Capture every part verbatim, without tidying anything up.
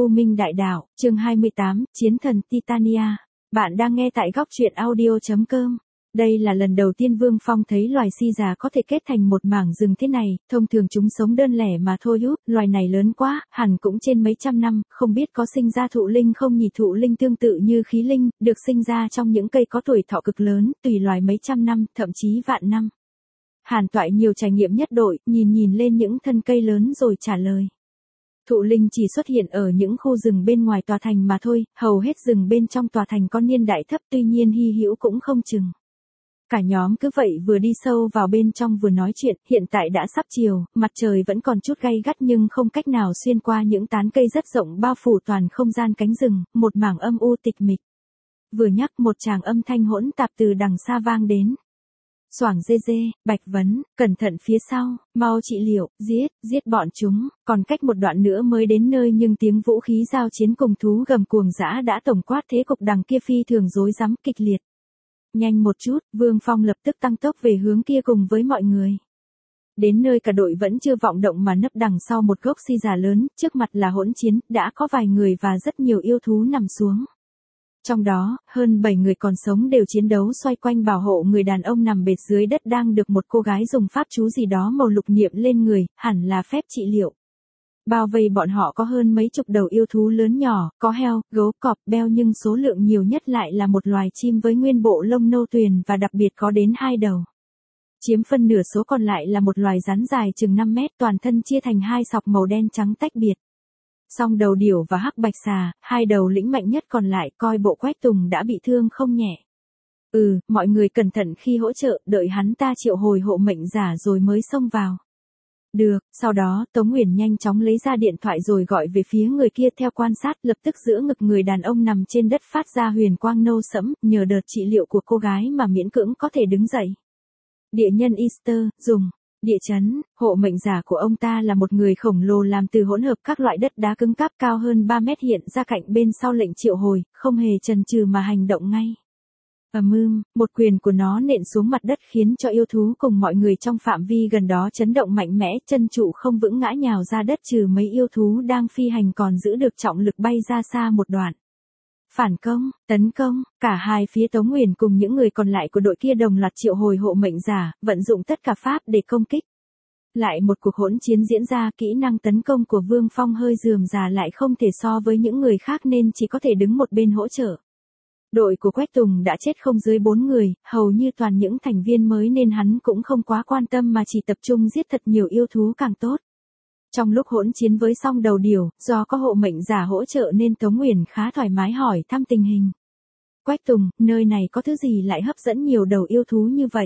U Minh Đại Đạo, chương hai mươi tám, Chiến thần Titania. Bạn đang nghe tại góc truyện audio chấm com. Đây là lần đầu tiên Vương Phong thấy loài si già có thể kết thành một mảng rừng thế này, thông thường chúng sống đơn lẻ mà thôi út, loài này lớn quá, hẳn cũng trên mấy trăm năm, không biết có sinh ra thụ linh không nhỉ. Thụ linh tương tự như khí linh, được sinh ra trong những cây có tuổi thọ cực lớn, tùy loài mấy trăm năm, thậm chí vạn năm. Hàn Toại nhiều trải nghiệm nhất đội, nhìn nhìn lên những thân cây lớn rồi trả lời. Thụ linh chỉ xuất hiện ở những khu rừng bên ngoài tòa thành mà thôi, hầu hết rừng bên trong tòa thành có niên đại thấp, tuy nhiên hy hữu cũng không chừng. Cả nhóm cứ vậy vừa đi sâu vào bên trong vừa nói chuyện, hiện tại đã sắp chiều, mặt trời vẫn còn chút gay gắt nhưng không cách nào xuyên qua những tán cây rất rộng bao phủ toàn không gian cánh rừng, một mảng âm u tịch mịch. Vừa nhắc một tràng âm thanh hỗn tạp từ đằng xa vang đến. Xoảng dê dê, Bạch Vấn, cẩn thận phía sau, mau trị liệu, giết, giết bọn chúng, còn cách một đoạn nữa mới đến nơi nhưng tiếng vũ khí giao chiến cùng thú gầm cuồng dã đã tổng quát thế cục đằng kia phi thường rối rắm kịch liệt. Nhanh một chút, Vương Phong lập tức tăng tốc về hướng kia cùng với mọi người. Đến nơi cả đội vẫn chưa vọng động mà nấp đằng sau một gốc si già lớn, trước mặt là hỗn chiến, đã có vài người và rất nhiều yêu thú nằm xuống. Trong đó, hơn bảy người còn sống đều chiến đấu xoay quanh bảo hộ người đàn ông nằm bệt dưới đất đang được một cô gái dùng pháp chú gì đó màu lục niệm lên người, hẳn là phép trị liệu. Bao vây bọn họ có hơn mấy chục đầu yêu thú lớn nhỏ, có heo, gấu, cọp, beo nhưng số lượng nhiều nhất lại là một loài chim với nguyên bộ lông nâu tuyền và đặc biệt có đến hai đầu. Chiếm phân nửa số còn lại là một loài rắn dài chừng năm mét, toàn thân chia thành hai sọc màu đen trắng tách biệt. Song đầu điểu và hắc bạch xà, hai đầu lĩnh mạnh nhất còn lại, coi bộ Quách Tùng đã bị thương không nhẹ. Ừ, mọi người cẩn thận khi hỗ trợ, đợi hắn ta triệu hồi hộ mệnh giả rồi mới xông vào. Được, sau đó Tống Uyển nhanh chóng lấy ra điện thoại rồi gọi về phía người kia theo quan sát, lập tức giữa ngực người đàn ông nằm trên đất phát ra huyền quang nâu sẫm, nhờ đợt trị liệu của cô gái mà miễn cưỡng có thể đứng dậy. Địa nhân Easter, dùng. Địa chấn, hộ mệnh giả của ông ta là một người khổng lồ làm từ hỗn hợp các loại đất đá cứng cáp cao hơn ba mét hiện ra cạnh bên sau lệnh triệu hồi, không hề chần chừ mà hành động ngay. Ầm ưm, một quyền của nó nện xuống mặt đất khiến cho yêu thú cùng mọi người trong phạm vi gần đó chấn động mạnh mẽ, chân trụ không vững ngã nhào ra đất, trừ mấy yêu thú đang phi hành còn giữ được trọng lực bay ra xa một đoạn. Phản công, tấn công, cả hai phía Tống Uyển cùng những người còn lại của đội kia đồng loạt triệu hồi hộ mệnh giả, vận dụng tất cả pháp để công kích. Lại một cuộc hỗn chiến diễn ra, kỹ năng tấn công của Vương Phong hơi rườm rà lại không thể so với những người khác nên chỉ có thể đứng một bên hỗ trợ. Đội của Quách Tùng đã chết không dưới bốn người, hầu như toàn những thành viên mới nên hắn cũng không quá quan tâm mà chỉ tập trung giết thật nhiều yêu thú càng tốt. Trong lúc hỗn chiến với song đầu điểu, do có hộ mệnh giả hỗ trợ nên Tống Uyển khá thoải mái hỏi thăm tình hình. Quách Tùng, nơi này có thứ gì lại hấp dẫn nhiều đầu yêu thú như vậy?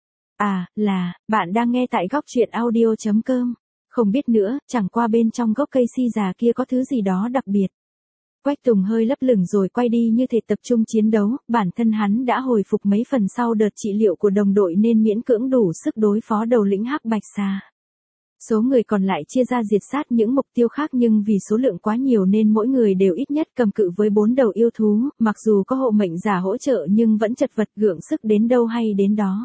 À, là, bạn đang nghe tại góc truyện audio chấm com. Không biết nữa, chẳng qua bên trong gốc cây si già kia có thứ gì đó đặc biệt. Quách Tùng hơi lấp lửng rồi quay đi như thể tập trung chiến đấu, bản thân hắn đã hồi phục mấy phần sau đợt trị liệu của đồng đội nên miễn cưỡng đủ sức đối phó đầu lĩnh hắc bạch xà. Số người còn lại chia ra diệt sát những mục tiêu khác nhưng vì số lượng quá nhiều nên mỗi người đều ít nhất cầm cự với bốn đầu yêu thú, mặc dù có hộ mệnh giả hỗ trợ nhưng vẫn chật vật gượng sức đến đâu hay đến đó.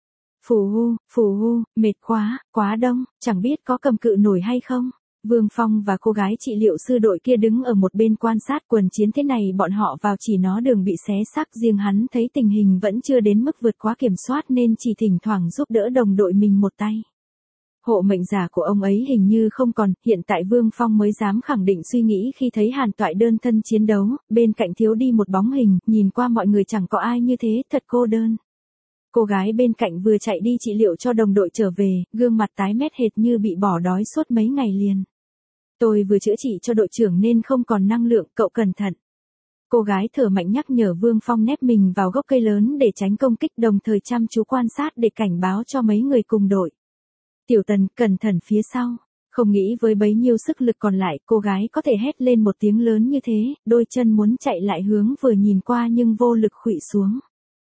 Phù hu, phù hu, mệt quá, quá đông, chẳng biết có cầm cự nổi hay không. Vương Phong và cô gái trị liệu sư đội kia đứng ở một bên quan sát quần chiến thế này, bọn họ vào chỉ nó đường bị xé xác, riêng hắn thấy tình hình vẫn chưa đến mức vượt quá kiểm soát nên chỉ thỉnh thoảng giúp đỡ đồng đội mình một tay. Hộ mệnh giả của ông ấy hình như không còn, hiện tại Vương Phong mới dám khẳng định suy nghĩ khi thấy Hàn Toại đơn thân chiến đấu, bên cạnh thiếu đi một bóng hình, nhìn qua mọi người chẳng có ai như thế, thật cô đơn. Cô gái bên cạnh vừa chạy đi trị liệu cho đồng đội trở về, gương mặt tái mét hệt như bị bỏ đói suốt mấy ngày liền. Tôi vừa chữa trị cho đội trưởng nên không còn năng lượng, cậu cẩn thận. Cô gái thở mạnh nhắc nhở Vương Phong nép mình vào gốc cây lớn để tránh công kích, đồng thời chăm chú quan sát để cảnh báo cho mấy người cùng đội. Tiểu Tần, cẩn thận phía sau. Không nghĩ với bấy nhiêu sức lực còn lại, cô gái có thể hét lên một tiếng lớn như thế, đôi chân muốn chạy lại hướng vừa nhìn qua nhưng vô lực khuỵu xuống.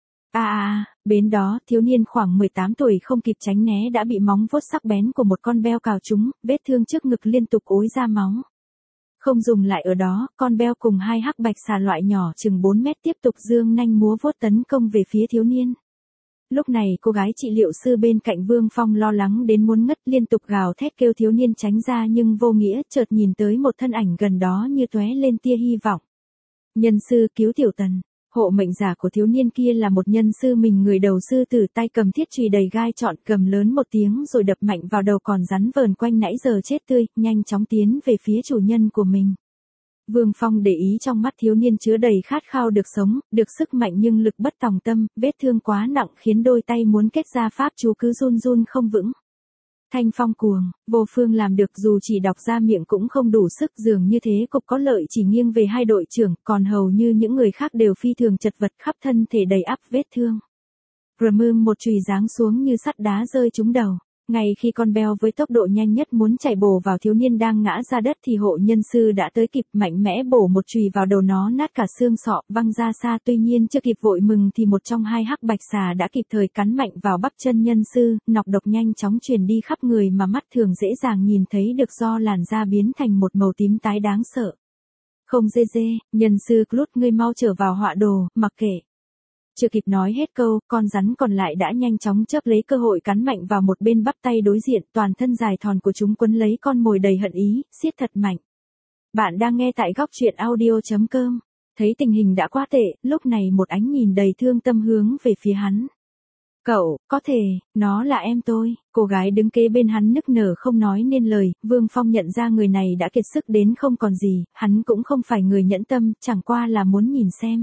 À à, bên đó, thiếu niên khoảng mười tám tuổi không kịp tránh né đã bị móng vuốt sắc bén của một con beo cào trúng, vết thương trước ngực liên tục ối ra máu. Không dừng lại ở đó, con beo cùng hai hắc bạch xà loại nhỏ chừng bốn mét tiếp tục giương nanh múa vuốt tấn công về phía thiếu niên. Lúc này cô gái trị liệu sư bên cạnh Vương Phong lo lắng đến muốn ngất, liên tục gào thét kêu thiếu niên tránh ra nhưng vô nghĩa, chợt nhìn tới một thân ảnh gần đó như tóe lên tia hy vọng. Nhân sư cứu tiểu tần. Hộ mệnh giả của thiếu niên kia là một nhân sư mình người đầu sư tử, tay cầm thiết chùy đầy gai nhọn, cầm lớn một tiếng rồi đập mạnh vào đầu còn rắn vờn quanh nãy giờ chết tươi, nhanh chóng tiến về phía chủ nhân của mình. Vương Phong để ý trong mắt thiếu niên chứa đầy khát khao được sống, được sức mạnh nhưng lực bất tòng tâm, vết thương quá nặng khiến đôi tay muốn kết ra pháp chú cứ run run không vững. Thanh phong cuồng, vô phương làm được, dù chỉ đọc ra miệng cũng không đủ sức, dường như thế cục có lợi chỉ nghiêng về hai đội trưởng, còn hầu như những người khác đều phi thường chật vật, khắp thân thể đầy ắp vết thương. Rầm, một chùy giáng xuống như sắt đá rơi trúng đầu. Ngay khi con beo với tốc độ nhanh nhất muốn chạy bổ vào thiếu niên đang ngã ra đất thì hộ nhân sư đã tới kịp, mạnh mẽ bổ một chùy vào đầu nó nát cả xương sọ, văng ra xa. Tuy nhiên chưa kịp vội mừng thì một trong hai hắc bạch xà đã kịp thời cắn mạnh vào bắp chân nhân sư, nọc độc nhanh chóng truyền đi khắp người mà mắt thường dễ dàng nhìn thấy được, do làn da biến thành một màu tím tái đáng sợ. Không dê dê, nhân sư Clut, ngươi mau trở vào họa đồ, mặc kệ. Chưa kịp nói hết câu, con rắn còn lại đã nhanh chóng chớp lấy cơ hội cắn mạnh vào một bên bắp tay đối diện, toàn thân dài thòn của chúng quấn lấy con mồi đầy hận ý, siết thật mạnh. Bạn đang nghe tại góc truyện audio chấm com. Thấy tình hình đã quá tệ, lúc này một ánh nhìn đầy thương tâm hướng về phía hắn. Cậu, có thể, nó là em tôi. Cô gái đứng kế bên hắn nức nở không nói nên lời. Vương Phong nhận ra người này đã kiệt sức đến không còn gì, hắn cũng không phải người nhẫn tâm, chẳng qua là muốn nhìn xem.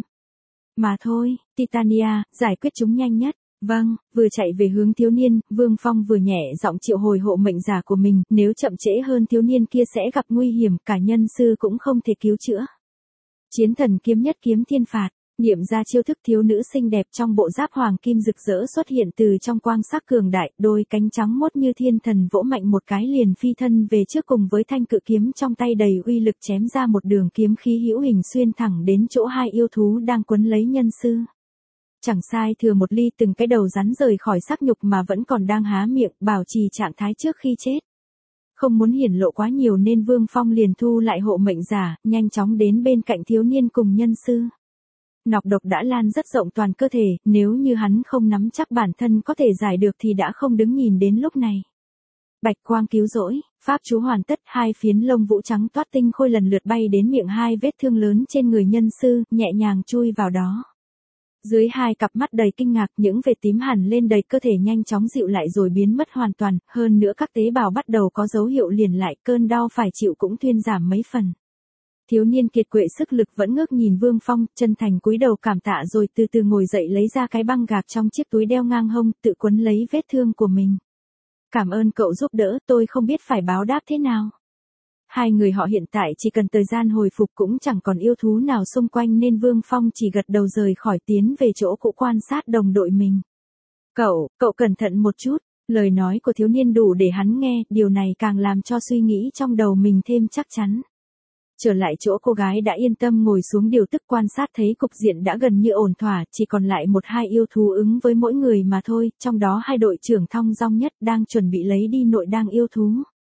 Mà thôi, Titania, giải quyết chúng nhanh nhất. Vâng, vừa chạy về hướng thiếu niên, Vương Phong vừa nhẹ giọng triệu hồi hộ mệnh giả của mình, nếu chậm trễ hơn thiếu niên kia sẽ gặp nguy hiểm, cả nhân sư cũng không thể cứu chữa. Chiến thần kiếm nhất kiếm thiên phạt, nghiệm ra chiêu thức, thiếu nữ xinh đẹp trong bộ giáp hoàng kim rực rỡ xuất hiện từ trong quang sắc cường đại, đôi cánh trắng mốt như thiên thần vỗ mạnh một cái liền phi thân về trước, cùng với thanh cự kiếm trong tay đầy uy lực chém ra một đường kiếm khí hữu hình xuyên thẳng đến chỗ hai yêu thú đang quấn lấy nhân sư. Chẳng sai thừa một ly, từng cái đầu rắn rời khỏi xác nhục mà vẫn còn đang há miệng, bảo trì trạng thái trước khi chết. Không muốn hiển lộ quá nhiều nên Vương Phong liền thu lại hộ mệnh giả, nhanh chóng đến bên cạnh thiếu niên cùng nhân sư. Nọc độc đã lan rất rộng toàn cơ thể, nếu như hắn không nắm chắc bản thân có thể giải được thì đã không đứng nhìn đến lúc này. Bạch quang cứu rỗi, pháp chú hoàn tất, hai phiến lông vũ trắng toát tinh khôi lần lượt bay đến miệng hai vết thương lớn trên người nhân sư, nhẹ nhàng chui vào đó. Dưới hai cặp mắt đầy kinh ngạc, những vệt tím hẳn lên đầy cơ thể nhanh chóng dịu lại rồi biến mất hoàn toàn, hơn nữa các tế bào bắt đầu có dấu hiệu liền lại, cơn đau phải chịu cũng thuyên giảm mấy phần. Thiếu niên kiệt quệ sức lực vẫn ngước nhìn Vương Phong, chân thành cúi đầu cảm tạ rồi từ từ ngồi dậy lấy ra cái băng gạc trong chiếc túi đeo ngang hông, tự quấn lấy vết thương của mình. Cảm ơn cậu giúp đỡ, tôi không biết phải báo đáp thế nào. Hai người họ hiện tại chỉ cần thời gian hồi phục, cũng chẳng còn yêu thú nào xung quanh nên Vương Phong chỉ gật đầu rời khỏi, tiến về chỗ cũ quan sát đồng đội mình. Cậu, cậu cẩn thận một chút, lời nói của thiếu niên đủ để hắn nghe, điều này càng làm cho suy nghĩ trong đầu mình thêm chắc chắn. Trở lại chỗ cô gái đã yên tâm ngồi xuống điều tức, quan sát thấy cục diện đã gần như ổn thỏa, chỉ còn lại một hai yêu thú ứng với mỗi người mà thôi, trong đó hai đội trưởng thong dong nhất đang chuẩn bị lấy đi nội đang yêu thú.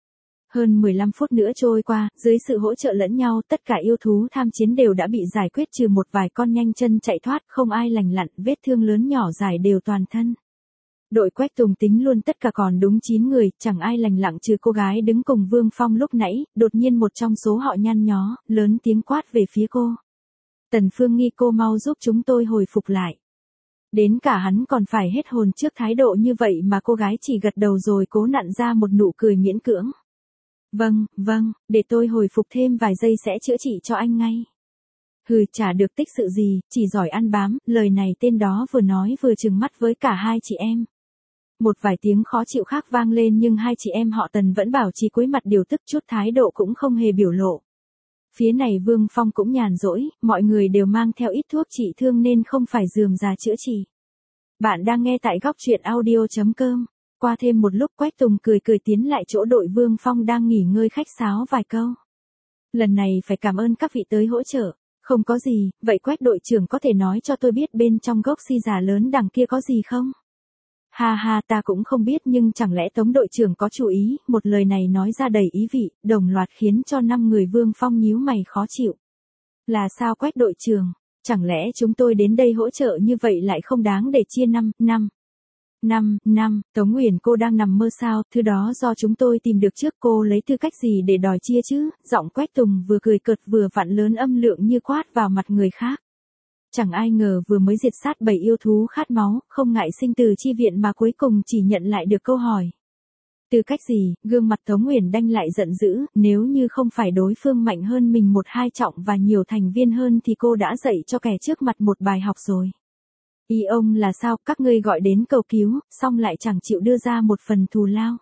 Hơn mười lăm phút nữa trôi qua, dưới sự hỗ trợ lẫn nhau, tất cả yêu thú tham chiến đều đã bị giải quyết, trừ một vài con nhanh chân chạy thoát, không ai lành lặn, vết thương lớn nhỏ dài đều toàn thân. Đội Quách Tùng tính luôn tất cả còn đúng chín người, chẳng ai lành lặng trừ cô gái đứng cùng Vương Phong lúc nãy, đột nhiên một trong số họ nhăn nhó, lớn tiếng quát về phía cô. Tần Phương Nghi, cô mau giúp chúng tôi hồi phục lại. Đến cả hắn còn phải hết hồn trước thái độ như vậy mà cô gái chỉ gật đầu rồi cố nặn ra một nụ cười miễn cưỡng. Vâng, vâng, để tôi hồi phục thêm vài giây sẽ chữa trị cho anh ngay. Hừ, chả được tích sự gì, chỉ giỏi ăn bám, lời này tên đó vừa nói vừa trừng mắt với cả hai chị em. Một vài tiếng khó chịu khác vang lên nhưng hai chị em họ Tần vẫn bảo trì cúi mặt điều tức, chút thái độ cũng không hề biểu lộ. Phía này Vương Phong cũng nhàn rỗi, mọi người đều mang theo ít thuốc trị thương nên không phải rườm rà chữa trị. Bạn đang nghe tại góc truyện audio chấm com. Qua thêm một lúc Quách Tùng cười cười tiến lại chỗ đội Vương Phong đang nghỉ ngơi khách sáo vài câu. Lần này phải cảm ơn các vị tới hỗ trợ. Không có gì, vậy Quách đội trưởng có thể nói cho tôi biết bên trong gốc si già lớn đằng kia có gì không? Ha ha, ta cũng không biết nhưng chẳng lẽ Tống đội trưởng có chú ý, một lời này nói ra đầy ý vị, đồng loạt khiến cho năm người Vương Phong nhíu mày khó chịu. Là sao Quách đội trưởng, chẳng lẽ chúng tôi đến đây hỗ trợ như vậy lại không đáng để chia năm, năm? Năm, năm, Tống Uyển cô đang nằm mơ sao, thứ đó do chúng tôi tìm được trước, cô lấy tư cách gì để đòi chia chứ, giọng Quách Tùng vừa cười cợt vừa vặn lớn âm lượng như quát vào mặt người khác. Chẳng ai ngờ vừa mới diệt sát bảy yêu thú khát máu, không ngại sinh từ chi viện mà cuối cùng chỉ nhận lại được câu hỏi. Tư cách gì, gương mặt Tống Uyển đanh lại giận dữ, nếu như không phải đối phương mạnh hơn mình một hai trọng và nhiều thành viên hơn thì cô đã dạy cho kẻ trước mặt một bài học rồi. Ý ông là sao, các ngươi gọi đến cầu cứu, xong lại chẳng chịu đưa ra một phần thù lao.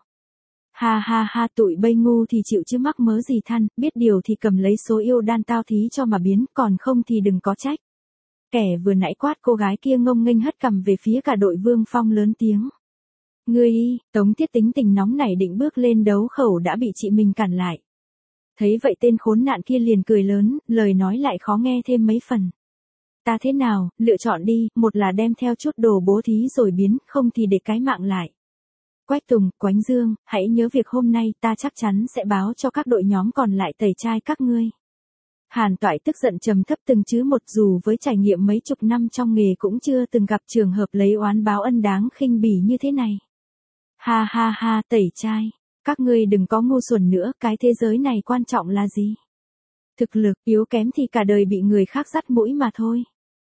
Ha ha ha, tụi bây ngu thì chịu chứ mắc mớ gì than, biết điều thì cầm lấy số yêu đan tao thí cho mà biến, còn không thì đừng có trách. Kẻ vừa nãy quát cô gái kia ngông nghênh hất cằm về phía cả đội Vương Phong lớn tiếng. Ngươi y, Tống Tiết tính tình nóng nảy định bước lên đấu khẩu đã bị chị mình cản lại. Thấy vậy tên khốn nạn kia liền cười lớn, lời nói lại khó nghe thêm mấy phần. Ta thế nào, lựa chọn đi, một là đem theo chút đồ bố thí rồi biến, không thì để cái mạng lại. Quách Tùng, Quánh Dương, hãy nhớ việc hôm nay ta chắc chắn sẽ báo cho các đội nhóm còn lại tẩy trai các ngươi. Hàn Toại tức giận trầm thấp từng chữ một, dù với trải nghiệm mấy chục năm trong nghề cũng chưa từng gặp trường hợp lấy oán báo ân đáng khinh bỉ như thế này. Ha ha ha, tẩy trai, các ngươi đừng có ngu xuẩn nữa, cái thế giới này quan trọng là gì? Thực lực, yếu kém thì cả đời bị người khác dắt mũi mà thôi.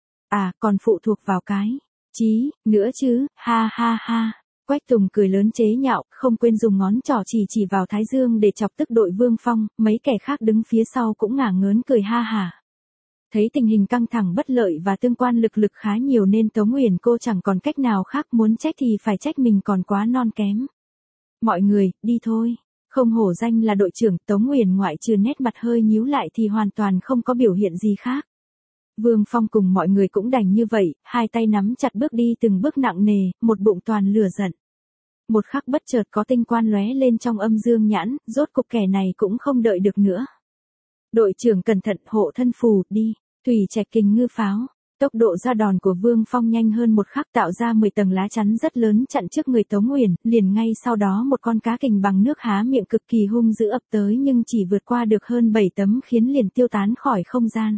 À, còn phụ thuộc vào cái chí nữa chứ, ha ha ha. Quách Tùng cười lớn chế nhạo, không quên dùng ngón trỏ chỉ chỉ vào Thái Dương để chọc tức đội Vương Phong, mấy kẻ khác đứng phía sau cũng ngả ngớn cười ha hả. Thấy tình hình căng thẳng bất lợi và tương quan lực lực khá nhiều nên Tống Uyển cô chẳng còn cách nào khác, muốn trách thì phải trách mình còn quá non kém. Mọi người, đi thôi. Không hổ danh là đội trưởng, Tống Uyển ngoại trừ nét mặt hơi nhíu lại thì hoàn toàn không có biểu hiện gì khác. Vương Phong cùng mọi người cũng đành như vậy, hai tay nắm chặt bước đi từng bước nặng nề, một bụng toàn lửa giận. Một khắc bất chợt có tinh quan lóe lên trong âm dương nhãn, rốt cục kẻ này cũng không đợi được nữa. Đội trưởng cẩn thận, hộ thân phù, đi, Thủy Trạch Kình Ngư Pháo. Tốc độ ra đòn của Vương Phong nhanh hơn một khắc, tạo ra mười tầng lá chắn rất lớn chặn trước người Tống Uyển, liền ngay sau đó một con cá kình bằng nước há miệng cực kỳ hung dữ ập tới nhưng chỉ vượt qua được hơn bảy tấm khiến liền tiêu tán khỏi không gian.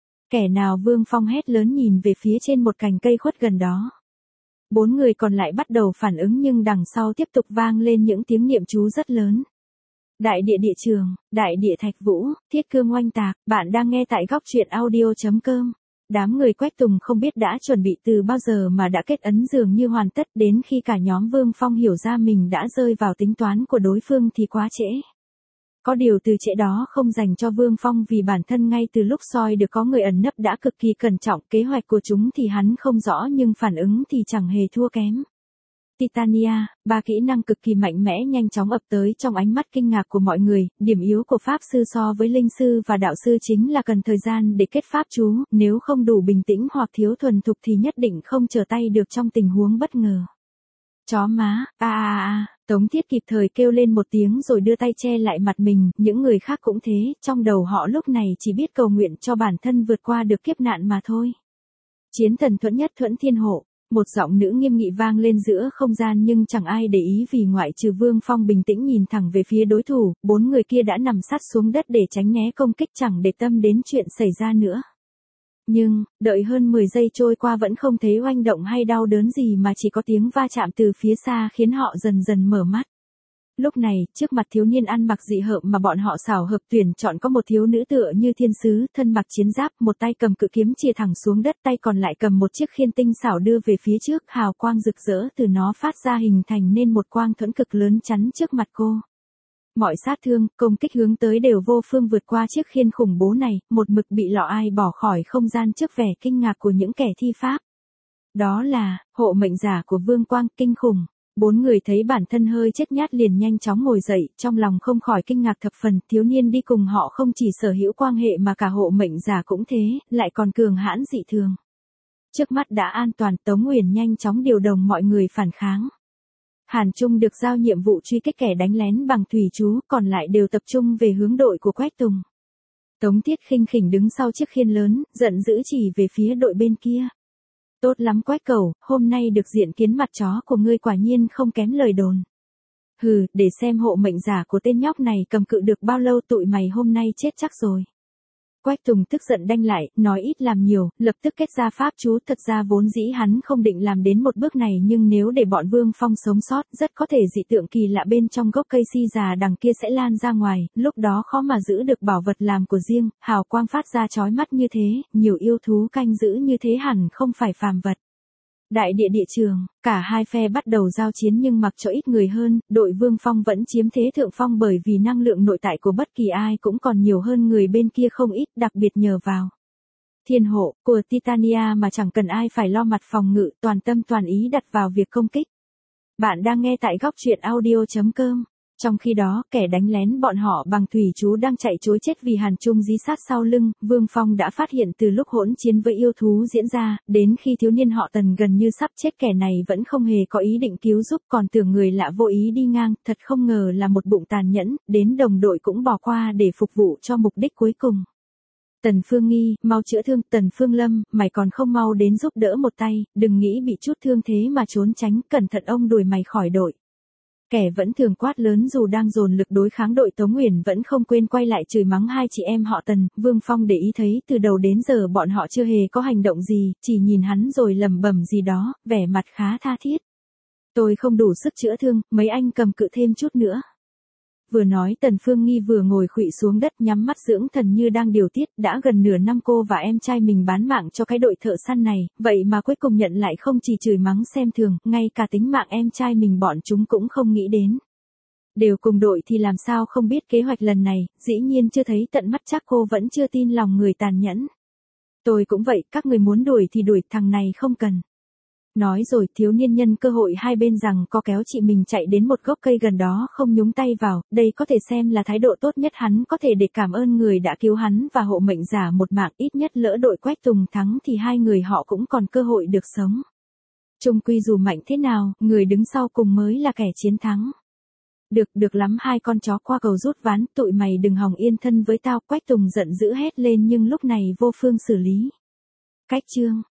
Kẻ nào? Vương Phong hét lớn nhìn về phía trên một cành cây khuất gần đó. Bốn người còn lại bắt đầu phản ứng nhưng đằng sau tiếp tục vang lên những tiếng niệm chú rất lớn. Đại địa địa trường, đại địa thạch vũ, thiết cương oanh tạc, bạn đang nghe tại góc truyện audio chấm com. Đám người Quách Tùng không biết đã chuẩn bị từ bao giờ mà đã kết ấn dường như hoàn tất, đến khi cả nhóm Vương Phong hiểu ra mình đã rơi vào tính toán của đối phương thì quá trễ. Có điều từ trễ đó không dành cho Vương Phong vì bản thân ngay từ lúc soi được có người ẩn nấp đã cực kỳ cẩn trọng, kế hoạch của chúng thì hắn không rõ nhưng phản ứng thì chẳng hề thua kém. Titania, ba kỹ năng cực kỳ mạnh mẽ nhanh chóng ập tới trong ánh mắt kinh ngạc của mọi người, điểm yếu của Pháp Sư so với Linh Sư và Đạo Sư chính là cần thời gian để kết pháp chú, nếu không đủ bình tĩnh hoặc thiếu thuần thục thì nhất định không trở tay được trong tình huống bất ngờ. Chó má, a a a, Tống Thiết kịp thời kêu lên một tiếng rồi đưa tay che lại mặt mình, những người khác cũng thế, trong đầu họ lúc này chỉ biết cầu nguyện cho bản thân vượt qua được kiếp nạn mà thôi. Chiến thần Thuẫn Nhất Thuẫn Thiên Hộ. Một giọng nữ nghiêm nghị vang lên giữa không gian nhưng chẳng ai để ý vì ngoại trừ Vương Phong bình tĩnh nhìn thẳng về phía đối thủ, bốn người kia đã nằm sát xuống đất để tránh né công kích, chẳng để tâm đến chuyện xảy ra nữa. Nhưng, đợi hơn mười giây trôi qua vẫn không thấy oanh động hay đau đớn gì mà chỉ có tiếng va chạm từ phía xa khiến họ dần dần mở mắt. Lúc này, trước mặt thiếu niên ăn mặc dị hợm mà bọn họ xảo hợp tuyển chọn có một thiếu nữ tựa như thiên sứ, thân mặc chiến giáp, một tay cầm cự kiếm chìa thẳng xuống đất, tay còn lại cầm một chiếc khiên tinh xảo đưa về phía trước, hào quang rực rỡ từ nó phát ra hình thành nên một quang thuẫn cực lớn chắn trước mặt cô. Mọi sát thương, công kích hướng tới đều vô phương vượt qua chiếc khiên khủng bố này, một mực bị lọ ai bỏ khỏi không gian trước vẻ kinh ngạc của những kẻ thi pháp. Đó là, hộ mệnh giả của Vương Quang, kinh khủng. Bốn người thấy bản thân hơi chết nhát liền nhanh chóng ngồi dậy, trong lòng không khỏi kinh ngạc thập phần, thiếu niên đi cùng họ không chỉ sở hữu quan hệ mà cả hộ mệnh giả cũng thế, lại còn cường hãn dị thường. Trước mắt đã an toàn, Tống Uyển nhanh chóng điều động mọi người phản kháng. Hàn Trung được giao nhiệm vụ truy kích kẻ đánh lén bằng thủy chú, còn lại đều tập trung về hướng đội của Quách Tùng. Tống Thiết khinh khỉnh đứng sau chiếc khiên lớn, giận dữ chỉ về phía đội bên kia. Tốt lắm Quách Cẩu, hôm nay được diện kiến mặt chó của ngươi quả nhiên không kém lời đồn. Hừ, để xem hộ mệnh giả của tên nhóc này cầm cự được bao lâu, tụi mày hôm nay chết chắc rồi. Quách Tùng tức giận đanh lại, nói ít làm nhiều, lập tức kết ra pháp chú. Thật ra vốn dĩ hắn không định làm đến một bước này, nhưng nếu để bọn Vương Phong sống sót, rất có thể dị tượng kỳ lạ bên trong gốc cây si già đằng kia sẽ lan ra ngoài, lúc đó khó mà giữ được bảo vật làm của riêng, hào quang phát ra chói mắt như thế, nhiều yêu thú canh giữ như thế hẳn không phải phàm vật. Đại địa địa trường, cả hai phe bắt đầu giao chiến nhưng mặc cho ít người hơn, đội Vương Phong vẫn chiếm thế thượng phong bởi vì năng lượng nội tại của bất kỳ ai cũng còn nhiều hơn người bên kia không ít, đặc biệt nhờ vào thiên hộ của Titania mà chẳng cần ai phải lo mặt phòng ngự, toàn tâm toàn ý đặt vào việc công kích. Bạn đang nghe tại góc truyện audio.com. Trong khi đó, kẻ đánh lén bọn họ bằng thủy chú đang chạy trối chết vì Hàn Trung dí sát sau lưng, Vương Phong đã phát hiện từ lúc hỗn chiến với yêu thú diễn ra, đến khi thiếu niên họ Tần gần như sắp chết kẻ này vẫn không hề có ý định cứu giúp, còn tưởng người lạ vô ý đi ngang, thật không ngờ là một bụng tàn nhẫn, đến đồng đội cũng bỏ qua để phục vụ cho mục đích cuối cùng. Tần Phương Nghi, mau chữa thương. Tần Phương Lâm, mày còn không mau đến giúp đỡ một tay, đừng nghĩ bị chút thương thế mà trốn tránh, cẩn thận ông đuổi mày khỏi đội. Kẻ vẫn thường quát lớn dù đang dồn lực đối kháng đội Tống Uyển vẫn không quên quay lại chửi mắng hai chị em họ Tần. Vương Phong để ý thấy từ đầu đến giờ bọn họ chưa hề có hành động gì, chỉ nhìn hắn rồi lẩm bẩm gì đó, vẻ mặt khá tha thiết. Tôi không đủ sức chữa thương, mấy anh cầm cự thêm chút nữa. Vừa nói Tần Phương Nghi vừa ngồi khuỵu xuống đất nhắm mắt dưỡng thần như đang điều tiết, đã gần nửa năm cô và em trai mình bán mạng cho cái đội thợ săn này, vậy mà cuối cùng nhận lại không chỉ chửi mắng xem thường, ngay cả tính mạng em trai mình bọn chúng cũng không nghĩ đến. Đều cùng đội thì làm sao không biết kế hoạch lần này, dĩ nhiên chưa thấy tận mắt chắc cô vẫn chưa tin lòng người tàn nhẫn. Tôi cũng vậy, các người muốn đuổi thì đuổi, thằng này không cần. Nói rồi thiếu niên nhân cơ hội hai bên rằng có kéo chị mình chạy đến một gốc cây gần đó không nhúng tay vào, đây có thể xem là thái độ tốt nhất hắn có thể để cảm ơn người đã cứu hắn và hộ mệnh giả một mạng, ít nhất lỡ đội Quách Tùng thắng thì hai người họ cũng còn cơ hội được sống. Chung quy dù mạnh thế nào, người đứng sau cùng mới là kẻ chiến thắng. Được, được lắm, hai con chó qua cầu rút ván, tụi mày đừng hòng yên thân với tao. Quách Tùng giận dữ hét lên nhưng lúc này vô phương xử lý. Cách chương